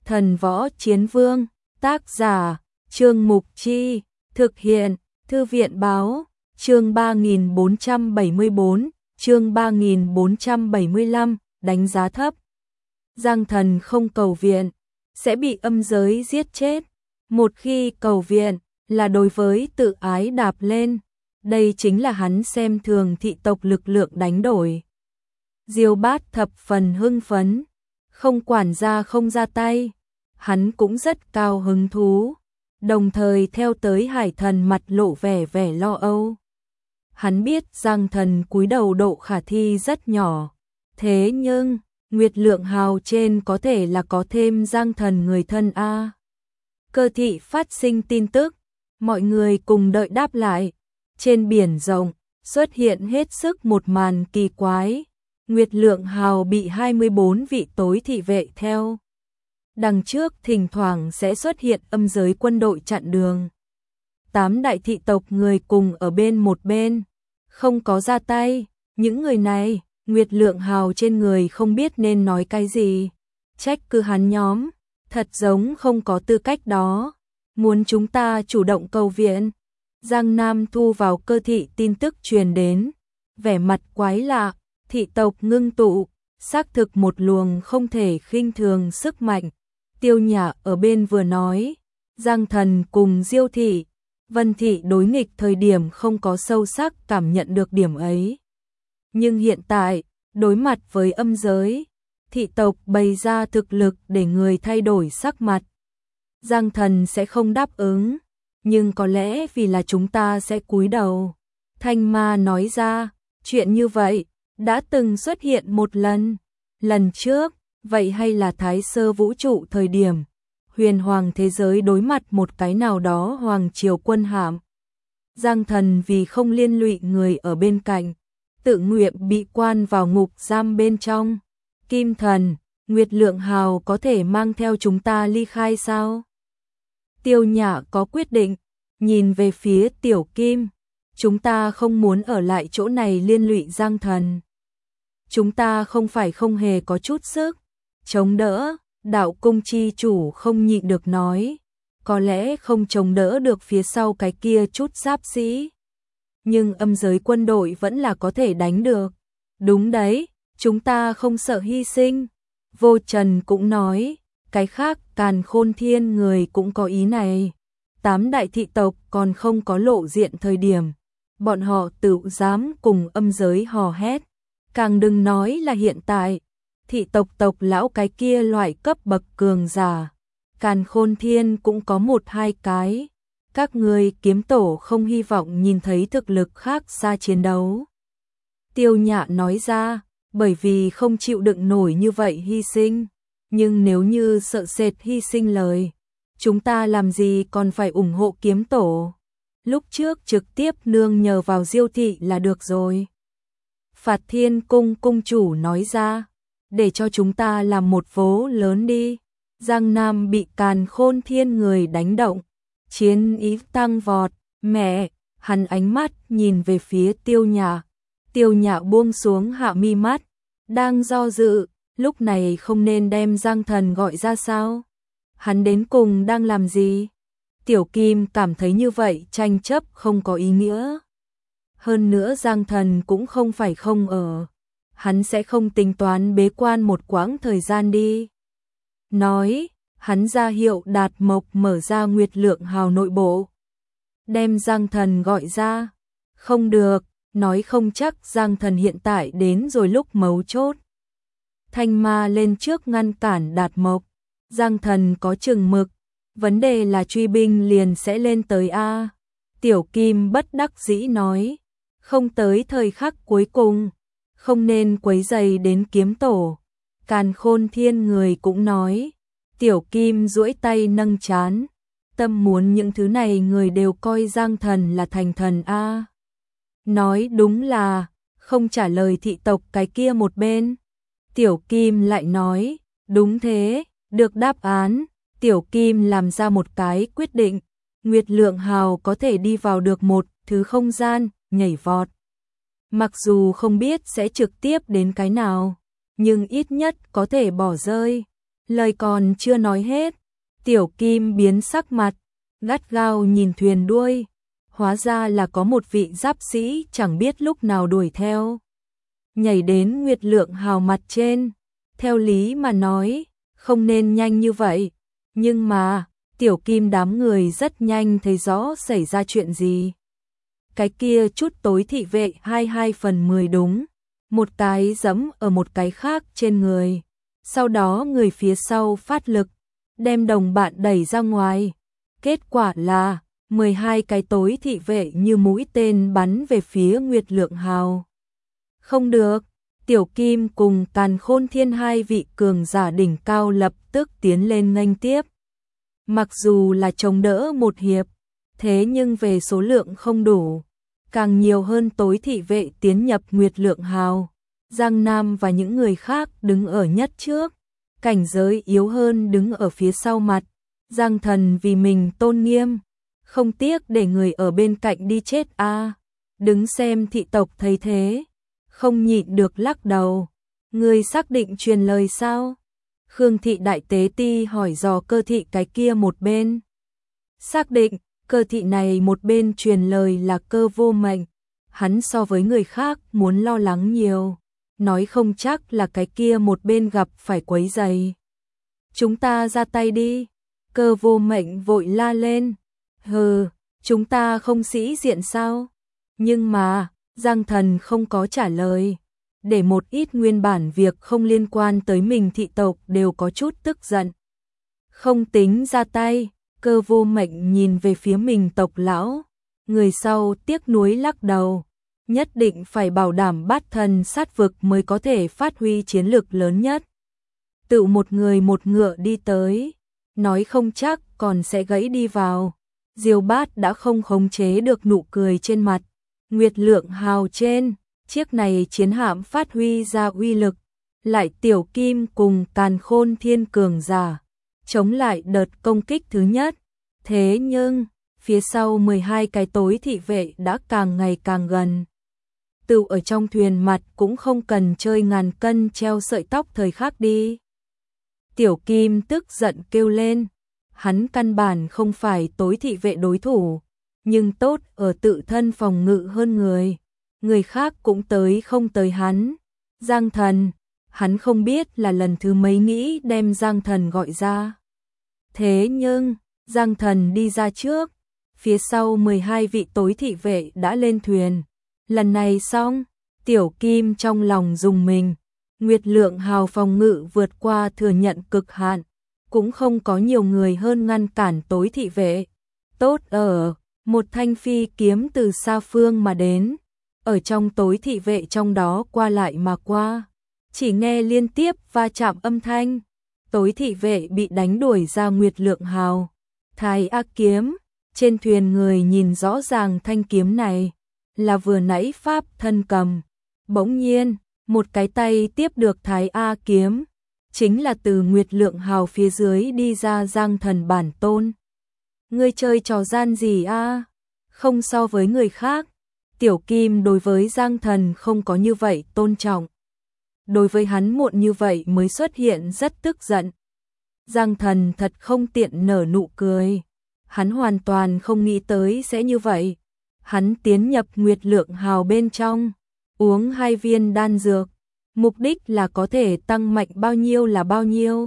Thần Võ Chiến Vương, tác giả, Trương Mục Chi, thực hiện, Thư viện Báo, chương 3474, chương 3475, đánh giá thấp. Giang Thần không cầu viện, sẽ bị âm giới giết chết. Một khi cầu viện, là đối với tự ái đạp lên. Đây chính là hắn xem thường thị tộc lực lượng đánh đổi. Diêu Bát thập phần hưng phấn, không quản gia không ra tay, hắn cũng rất cao hứng thú, đồng thời theo tới Hải Thần mặt lộ vẻ lo âu. Hắn biết Giang Thần cúi đầu độ khả thi rất nhỏ, thế nhưng Nguyệt Lượng Hào trên có thể là có thêm Giang Thần người thân a. Cơ thị phát sinh tin tức, mọi người cùng đợi đáp lại. Trên biển rộng xuất hiện hết sức một màn kỳ quái. Nguyệt Lượng Hào bị 24 vị tối thị vệ theo. Đằng trước thỉnh thoảng sẽ xuất hiện âm giới quân đội chặn đường. 8 đại thị tộc người cùng ở bên một bên, không có ra tay. Những người này, Nguyệt Lượng Hào trên người không biết nên nói cái gì. Trách cứ hắn nhóm, thật giống không có tư cách đó. Muốn chúng ta chủ động cầu viện. Giang Nam thu vào cơ thị tin tức truyền đến, vẻ mặt quái lạ, thị tộc ngưng tụ, xác thực một luồng không thể khinh thường sức mạnh. Tiêu Nhã ở bên vừa nói, Giang Thần cùng Diêu thị, Vân thị đối nghịch thời điểm không có sâu sắc cảm nhận được điểm ấy. Nhưng hiện tại, đối mặt với âm giới, thị tộc bày ra thực lực để người thay đổi sắc mặt. Giang Thần sẽ không đáp ứng, nhưng có lẽ vì là chúng ta sẽ cúi đầu. Thanh Ma nói ra, chuyện như vậy đã từng xuất hiện một lần trước, vậy hay là Thái Sơ vũ trụ thời điểm huyền hoàng thế giới đối mặt một cái nào đó hoàng triều quân hạm. Giang Thần vì không liên lụy người ở bên cạnh, tự nguyện bị quan vào ngục giam bên trong. Kim Thần, Nguyệt Lượng Hào có thể mang theo chúng ta ly khai sao? Tiêu Nhã có quyết định, nhìn về phía Tiểu Kim, chúng ta không muốn ở lại chỗ này liên lụy Giang Thần. Chúng ta không phải không hề có chút sức chống đỡ. Đạo Cung chi chủ không nhịn được nói, có lẽ không chống đỡ được phía sau cái kia chút giáp sĩ, nhưng âm giới quân đội vẫn là có thể đánh được. Đúng đấy, chúng ta không sợ hy sinh. Vô Trần cũng nói, cái khác Càn Khôn Thiên người cũng có ý này. 8 đại thị tộc còn không có lộ diện thời điểm, bọn họ tự dám cùng âm giới hò hét, càng đừng nói là hiện tại. Thị tộc lão cái kia loại cấp bậc cường giả, Càn Khôn Thiên cũng có 1-2 cái. Các người kiếm tổ không hy vọng nhìn thấy thực lực khác xa chiến đấu. Tiêu Nhã nói ra, bởi vì không chịu đựng nổi như vậy hy sinh. Nhưng nếu như sợ sệt hy sinh lời, chúng ta làm gì còn phải ủng hộ kiếm tổ. Lúc trước trực tiếp nương nhờ vào Diêu thị là được rồi. Phạt Thiên Cung cung chủ nói ra, để cho chúng ta làm một vố lớn đi. Giang Nam bị Càn Khôn Thiên người đánh động, chiến ý tăng vọt. Mẹ, hắn ánh mắt nhìn về phía Tiêu Nhã. Tiêu Nhã buông xuống hạ mi mắt, đang do dự, lúc này không nên đem Giang Thần gọi ra sao? Hắn đến cùng đang làm gì? Tiểu Kim cảm thấy như vậy tranh chấp không có ý nghĩa. Hơn nữa Giang Thần cũng không phải không ở. Hắn sẽ không tính toán bế quan một quãng thời gian đi. Nói, hắn ra hiệu Đạt Mộc mở ra Nguyệt Lượng Hào nội bộ. Đem Giang Thần gọi ra. Không được, nói không chắc Giang Thần hiện tại đến rồi lúc mấu chốt. Thanh Ma lên trước ngăn cản Đạt Mộc. Giang Thần có chừng mực, vấn đề là truy binh liền sẽ lên tới A. Tiểu Kim bất đắc dĩ nói, không tới thời khắc cuối cùng, không nên quấy rầy đến kiếm tổ. Càn Khôn Thiên người cũng nói. Tiểu Kim duỗi tay nâng trán, tâm muốn những thứ này người đều coi Giang Thần là thành thần A. Nói đúng là, không trả lời thị tộc cái kia một bên. Tiểu Kim lại nói, đúng thế, được đáp án. Tiểu Kim làm ra một cái quyết định, Nguyệt Lượng Hào có thể đi vào được một thứ không gian, nhảy vọt. Mặc dù không biết sẽ trực tiếp đến cái nào, nhưng ít nhất có thể bỏ rơi. Lời còn chưa nói hết, Tiểu Kim biến sắc mặt, gắt gao nhìn thuyền đuôi, hóa ra là có một vị giáp sĩ chẳng biết lúc nào đuổi theo. Nhảy đến Nguyệt Lượng Hào mặt trên, theo lý mà nói, không nên nhanh như vậy, nhưng mà, Tiểu Kim đám người rất nhanh thấy rõ xảy ra chuyện gì. Cái kia chút tối thị vệ 22/10 đúng, một cái giẫm ở một cái khác trên người, sau đó người phía sau phát lực, đem đồng bạn đẩy ra ngoài. Kết quả là 12 cái tối thị vệ như mũi tên bắn về phía Nguyệt Lượng Hào. Không được, Tiểu Kim cùng Càn Khôn Thiên hai vị cường giả đỉnh cao lập tức tiến lên nghênh tiếp. Mặc dù là chống đỡ một hiệp, thế nhưng về số lượng không đủ, càng nhiều hơn tối thị vệ tiến nhập Nguyệt Lượng Hào. Giang Nam và những người khác đứng ở nhất trước, cảnh giới yếu hơn đứng ở phía sau mặt. Giang Thần vì mình tôn nghiêm, không tiếc để người ở bên cạnh đi chết a. Đứng xem thị tộc thấy thế, không nhịn được lắc đầu. Người xác định truyền lời sao? Khương thị đại tế ti hỏi dò Cơ thị cái kia một bên. Xác định, Cơ thị này một bên truyền lời là Cơ Vô Mệnh. Hắn so với người khác muốn lo lắng nhiều, nói không chắc là cái kia một bên gặp phải quấy rầy. Chúng ta ra tay đi. Cơ Vô Mệnh vội la lên. Hừ, chúng ta không sĩ diện sao? Nhưng mà, Giang Thần không có trả lời. Để một ít nguyên bản việc không liên quan tới mình thị tộc đều có chút tức giận. Không tính ra tay, Cơ Vô Mệnh nhìn về phía mình tộc lão. Người sau tiếc nuối lắc đầu. Nhất định phải bảo đảm bát thần sát vực mới có thể phát huy chiến lực lớn nhất. Tự một người một ngựa đi tới, nói không chắc còn sẽ gãy đi vào. Diêu Bát đã không khống chế được nụ cười trên mặt. Nguyệt Lượng Hào trên, chiếc này chiến hạm phát huy ra uy lực, lại Tiểu Kim cùng Càn Khôn Thiên cường giả, chống lại đợt công kích thứ nhất. Thế nhưng, phía sau 12 cái tối thị vệ đã càng ngày càng gần. Tự ở trong thuyền mặt cũng không cần chơi ngàn cân treo sợi tóc thời khắc đi. Tiểu Kim tức giận kêu lên, hắn căn bản không phải tối thị vệ đối thủ, nhưng tốt ở tự thân phòng ngự hơn người khác cũng tới không tới hắn. Giang Thần, hắn không biết là lần thứ mấy nghĩ đem Giang Thần gọi ra. Thế nhưng, Giang Thần đi ra trước, phía sau 12 vị tối thị vệ đã lên thuyền. Lần này xong, Tiểu Kim trong lòng rùng mình. Nguyệt Lượng Hào phòng ngự vượt qua thừa nhận cực hạn, cũng không có nhiều người hơn ngăn cản tối thị vệ. Tốt ở, một thanh phi kiếm từ xa phương mà đến, ở trong tối thị vệ trong đó qua lại mà qua, chỉ nghe liên tiếp va chạm âm thanh, tối thị vệ bị đánh đuổi ra Nguyệt Lượng Hào. Thái A kiếm, trên thuyền người nhìn rõ ràng thanh kiếm này, là vừa nãy pháp thân cầm. Bỗng nhiên, một cái tay tiếp được Thái A kiếm, chính là từ Nguyệt Lượng Hào phía dưới đi ra Giang Thần bản tôn. Ngươi chơi trò gian gì a? Không so với người khác, Tiểu Kim đối với Giang Thần không có như vậy tôn trọng. Đối với hắn muộn như vậy mới xuất hiện rất tức giận. Giang Thần thật không tiện nở nụ cười. Hắn hoàn toàn không nghĩ tới sẽ như vậy. Hắn tiến nhập Nguyệt Lượng Hào bên trong, uống 2 viên đan dược, mục đích là có thể tăng mạnh bao nhiêu là bao nhiêu.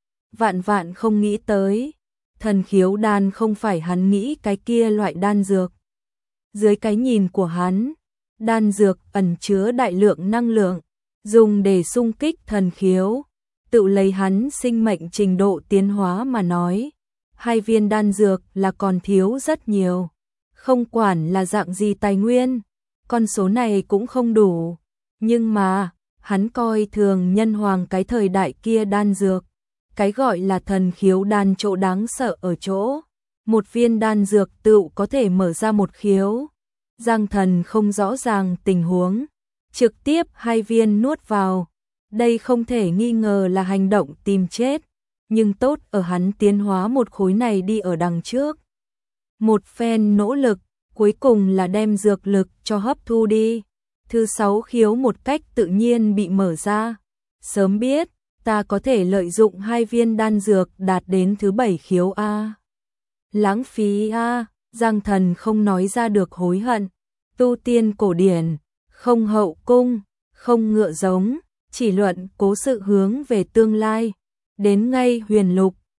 Vạn vạn không nghĩ tới, thần khiếu đan không phải hắn nghĩ cái kia loại đan dược. Dưới cái nhìn của hắn, đan dược ẩn chứa đại lượng năng lượng, dùng để xung kích thần khiếu. Tự lấy hắn sinh mệnh trình độ tiến hóa mà nói, 2 viên đan dược là còn thiếu rất nhiều. Không quản là dạng gì tài nguyên, con số này cũng không đủ. Nhưng mà, hắn coi thường nhân hoàng cái thời đại kia đan dược. Cái gọi là thần khiếu đan chỗ đáng sợ ở chỗ, một viên đan dược tự có thể mở ra một khiếu. Giang Thần không rõ ràng tình huống, trực tiếp 2 viên nuốt vào. Đây không thể nghi ngờ là hành động tìm chết, nhưng tốt ở hắn tiến hóa một khối này đi ở đằng trước. Một phen nỗ lực, cuối cùng là đem dược lực cho hấp thu đi. Thứ 6 khiếu một cách tự nhiên bị mở ra. Sớm biết, ta có thể lợi dụng 2 viên đan dược đạt đến thứ 7 khiếu a. Lãng phí a, Giang Thần không nói ra được hối hận. Tu tiên cổ điển, không hậu cung, không ngựa giống, chỉ luận cố sự hướng về tương lai. Đến ngay huyền lục,